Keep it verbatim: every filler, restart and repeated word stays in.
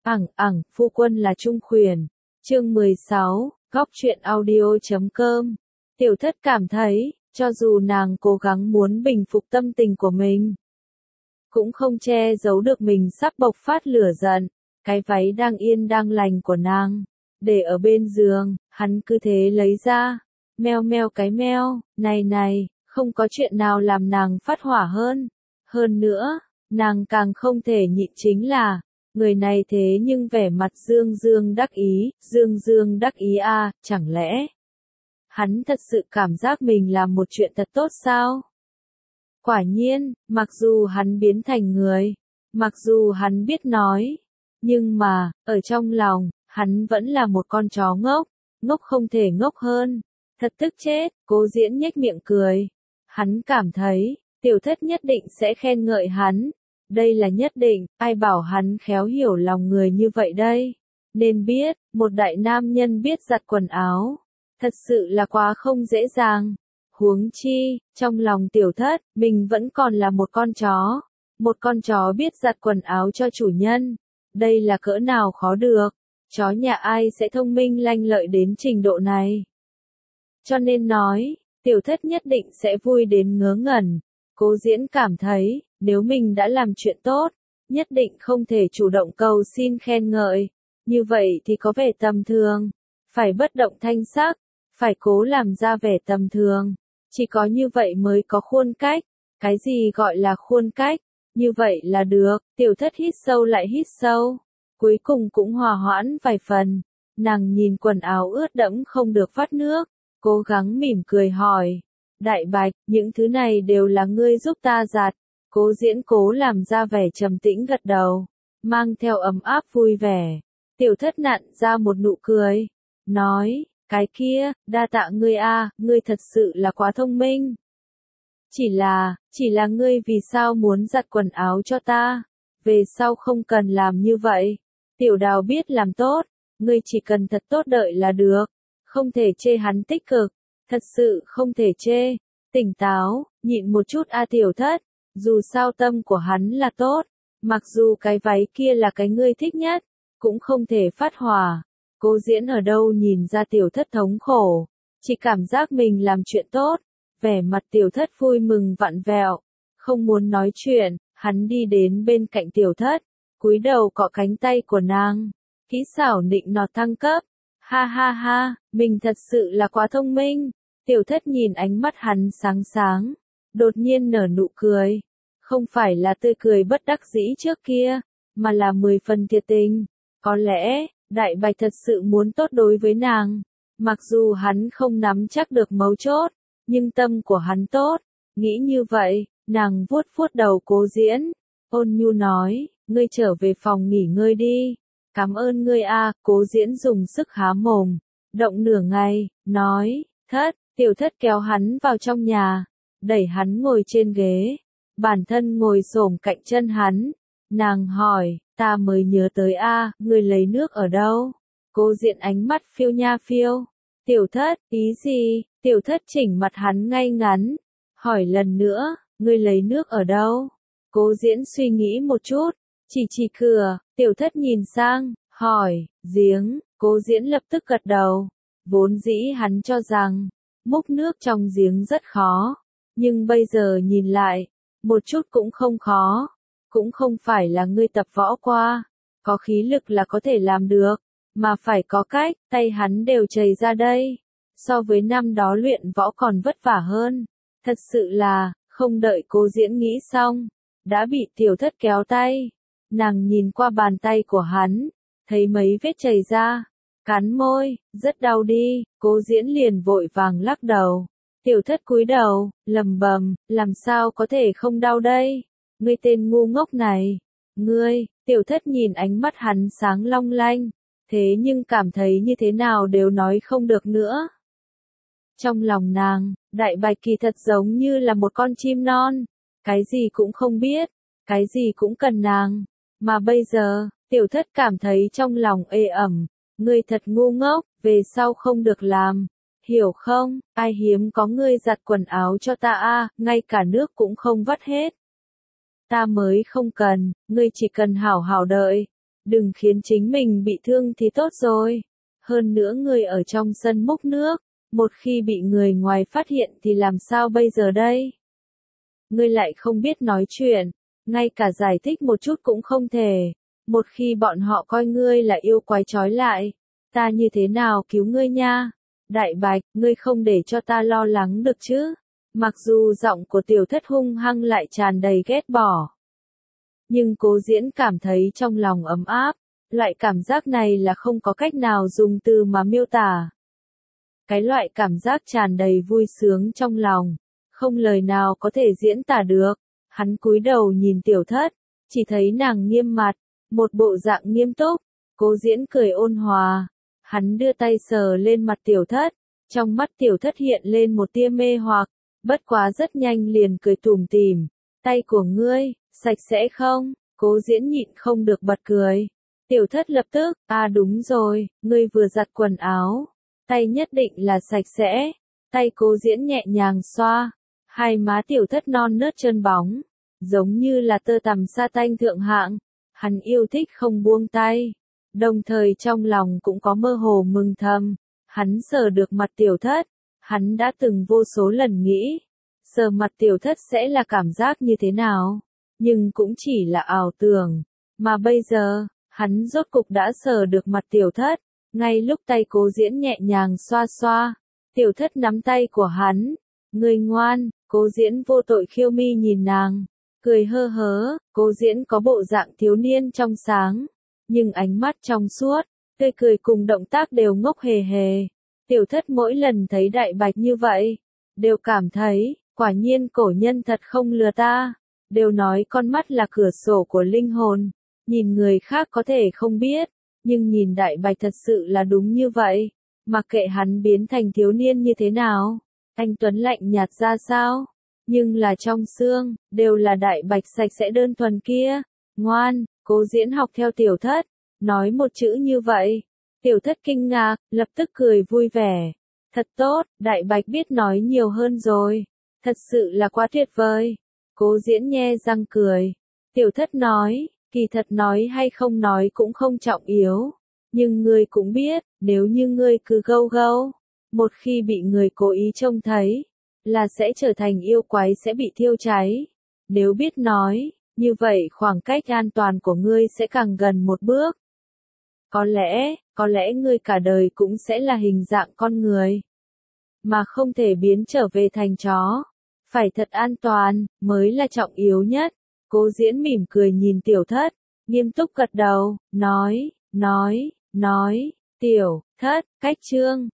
Ẳng ẳng, phu quân là Trung Khuyển. Chương mười sáu, góc truyện audio chấm com. Tiểu thất cảm thấy, cho dù nàng cố gắng muốn bình phục tâm tình của mình, cũng không che giấu được mình sắp bộc phát lửa giận. Cái váy đang yên đang lành của nàng, để ở bên giường, hắn cứ thế lấy ra. Meo meo cái meo, này này, không có chuyện nào làm nàng phát hỏa hơn. Hơn nữa, nàng càng không thể nhịn chính là, người này thế nhưng vẻ mặt dương dương đắc ý, dương dương đắc ý a, à, chẳng lẽ hắn thật sự cảm giác mình làm một chuyện thật tốt sao? Quả nhiên, mặc dù hắn biến thành người, mặc dù hắn biết nói, nhưng mà, ở trong lòng, hắn vẫn là một con chó ngốc, ngốc không thể ngốc hơn. Thật tức chết, Cố Diễn nhếch miệng cười. Hắn cảm thấy, tiểu thất nhất định sẽ khen ngợi hắn. Đây là nhất định, ai bảo hắn khéo hiểu lòng người như vậy đây. Nên biết, một đại nam nhân biết giặt quần áo, thật sự là quá không dễ dàng. Huống chi, trong lòng tiểu thất, mình vẫn còn là một con chó. Một con chó biết giặt quần áo cho chủ nhân. Đây là cỡ nào khó được. Chó nhà ai sẽ thông minh lanh lợi đến trình độ này. Cho nên nói, tiểu thất nhất định sẽ vui đến ngớ ngẩn. Cố Diễn cảm thấy, nếu mình đã làm chuyện tốt, nhất định không thể chủ động cầu xin khen ngợi. Như vậy thì có vẻ tầm thường. Phải bất động thanh sắc, phải cố làm ra vẻ tầm thường. Chỉ có như vậy mới có khuôn cách. Cái gì gọi là khuôn cách? Như vậy là được. Tiểu thất hít sâu lại hít sâu. Cuối cùng cũng hòa hoãn vài phần. Nàng nhìn quần áo ướt đẫm không được vắt nước. Cố gắng mỉm cười hỏi. Đại bạch, những thứ này đều là ngươi giúp ta giặt. Cố Diễn cố làm ra vẻ trầm tĩnh gật đầu. Mang theo ấm áp vui vẻ. Tiểu thất nặn ra một nụ cười. Nói, cái kia, đa tạ ngươi a, ngươi thật sự là quá thông minh. Chỉ là, chỉ là ngươi vì sao muốn giặt quần áo cho ta? Về sau không cần làm như vậy. Tiểu đào biết làm tốt, ngươi chỉ cần thật tốt đợi là được. Không thể chê hắn tích cực, thật sự không thể chê. Tỉnh táo, nhịn một chút a tiểu thất, dù sao tâm của hắn là tốt, mặc dù cái váy kia là cái ngươi thích nhất, cũng không thể phát hỏa. Cố Diễn ở đâu nhìn ra tiểu thất thống khổ, chỉ cảm giác mình làm chuyện tốt, vẻ mặt tiểu thất vui mừng vặn vẹo, không muốn nói chuyện, hắn đi đến bên cạnh tiểu thất, cúi đầu cọ cánh tay của nàng, kỹ xảo nịnh nọt thăng cấp. Ha ha ha, mình thật sự là quá thông minh. Tiểu thất nhìn ánh mắt hắn sáng sáng, đột nhiên nở nụ cười. Không phải là tươi cười bất đắc dĩ trước kia, mà là mười phần thiệt tình. Có lẽ, đại bạch thật sự muốn tốt đối với nàng. Mặc dù hắn không nắm chắc được mấu chốt, nhưng tâm của hắn tốt. Nghĩ như vậy, nàng vuốt vuốt đầu Cố Diễn. Ôn nhu nói, ngươi trở về phòng nghỉ ngơi đi. Cảm ơn ngươi a, Cố Diễn dùng sức há mồm, động nửa ngày, nói, thất, tiểu thất kéo hắn vào trong nhà, đẩy hắn ngồi trên ghế, bản thân ngồi xổm cạnh chân hắn, nàng hỏi, ta mới nhớ tới a, ngươi lấy nước ở đâu? Cố Diễn ánh mắt phiêu nha phiêu, tiểu thất, ý gì? Tiểu thất chỉnh mặt hắn ngay ngắn, hỏi lần nữa, ngươi lấy nước ở đâu? Cố Diễn suy nghĩ một chút, chỉ chỉ cửa, tiểu thất nhìn sang, hỏi, giếng. Cố Diễn lập tức gật đầu. Vốn dĩ hắn cho rằng, múc nước trong giếng rất khó. Nhưng bây giờ nhìn lại, một chút cũng không khó. Cũng không phải là ngươi tập võ qua. Có khí lực là có thể làm được. Mà phải có cách, tay hắn đều chảy ra đây. So với năm đó luyện võ còn vất vả hơn. Thật sự là, không đợi Cố Diễn nghĩ xong, đã bị tiểu thất kéo tay. Nàng nhìn qua bàn tay của hắn, thấy mấy vết chảy ra, cắn môi, rất đau đi. Cố Diễn liền vội vàng lắc đầu. Tiểu thất cúi đầu, lầm bầm, làm sao có thể không đau đây? Ngươi tên ngu ngốc này. Ngươi, tiểu thất nhìn ánh mắt hắn sáng long lanh, thế nhưng cảm thấy như thế nào đều nói không được nữa. Trong lòng nàng, đại bạch kỳ thật giống như là một con chim non, cái gì cũng không biết, cái gì cũng cần nàng. Mà bây giờ, tiểu thất cảm thấy trong lòng ê ẩm, ngươi thật ngu ngốc, về sau không được làm, hiểu không? Ai hiếm có ngươi giặt quần áo cho ta a, ngay cả nước cũng không vắt hết. Ta mới không cần, ngươi chỉ cần hảo hảo đợi, Đừng khiến chính mình bị thương thì tốt rồi. Hơn nữa ngươi ở trong sân múc nước, một khi bị người ngoài phát hiện thì làm sao bây giờ đây? Ngươi lại không biết nói chuyện, ngay cả giải thích một chút cũng không thể. Một khi bọn họ coi ngươi là yêu quái trói lại, ta như thế nào cứu ngươi nha? Đại Bạch, ngươi không để cho ta lo lắng được chứ? Mặc dù giọng của tiểu thất hung hăng lại tràn đầy ghét bỏ. Nhưng Cố Diễn cảm thấy trong lòng ấm áp, loại cảm giác này là không có cách nào dùng từ mà miêu tả. Cái loại cảm giác tràn đầy vui sướng trong lòng, không lời nào có thể diễn tả được. Hắn cúi đầu nhìn tiểu thất, chỉ thấy nàng nghiêm mặt, một bộ dạng nghiêm túc. Cố Diễn cười ôn hòa, hắn đưa tay sờ lên mặt tiểu thất, trong mắt tiểu thất hiện lên một tia mê hoặc, bất quá rất nhanh liền cười tủm tỉm. Tay của ngươi, sạch sẽ không? Cố Diễn nhịn không được bật cười. Tiểu thất lập tức, à đúng rồi, ngươi vừa giặt quần áo, tay nhất định là sạch sẽ. Tay Cố Diễn nhẹ nhàng xoa, hai má tiểu thất non nớt trơn bóng, giống như là tơ tằm sa tanh thượng hạng. Hắn yêu thích không buông tay, đồng thời trong lòng cũng có mơ hồ mừng thầm. Hắn sờ được mặt tiểu thất, hắn đã từng vô số lần nghĩ, sờ mặt tiểu thất sẽ là cảm giác như thế nào, nhưng cũng chỉ là ảo tưởng, mà bây giờ, hắn rốt cục đã sờ được mặt tiểu thất. Ngay lúc tay Cố Diễn nhẹ nhàng xoa xoa, tiểu thất nắm tay của hắn, ngươi ngoan. Cố Diễn vô tội khiêu mi nhìn nàng, cười hơ hớ. Cố Diễn có bộ dạng thiếu niên trong sáng, nhưng ánh mắt trong suốt, tươi cười cùng động tác đều ngốc hề hề. Tiểu thất mỗi lần thấy Đại Bạch như vậy, đều cảm thấy, quả nhiên cổ nhân thật không lừa ta. Đều nói con mắt là cửa sổ của linh hồn, nhìn người khác có thể không biết, nhưng nhìn Đại Bạch thật sự là đúng như vậy. Mặc kệ hắn biến thành thiếu niên như thế nào, anh tuấn lạnh nhạt ra sao, nhưng là trong xương, đều là Đại Bạch sạch sẽ đơn thuần kia. Ngoan. Cố Diễn học theo tiểu thất, nói một chữ như vậy. Tiểu thất kinh ngạc, lập tức cười vui vẻ. Thật tốt, Đại Bạch biết nói nhiều hơn rồi. Thật sự là quá tuyệt vời. Cố Diễn nhe răng cười. Tiểu thất nói, kỳ thật nói hay không nói cũng không trọng yếu. Nhưng ngươi cũng biết, nếu như ngươi cứ gâu gâu, một khi bị người cố ý trông thấy, là sẽ trở thành yêu quái, sẽ bị thiêu cháy. Nếu biết nói, như vậy khoảng cách an toàn của ngươi sẽ càng gần một bước. Có lẽ, có lẽ ngươi cả đời cũng sẽ là hình dạng con người, mà không thể biến trở về thành chó. Phải thật an toàn, mới là trọng yếu nhất. Cố Diễn mỉm cười nhìn tiểu thất, nghiêm túc gật đầu, nói, nói, nói, tiểu thất, cách chương.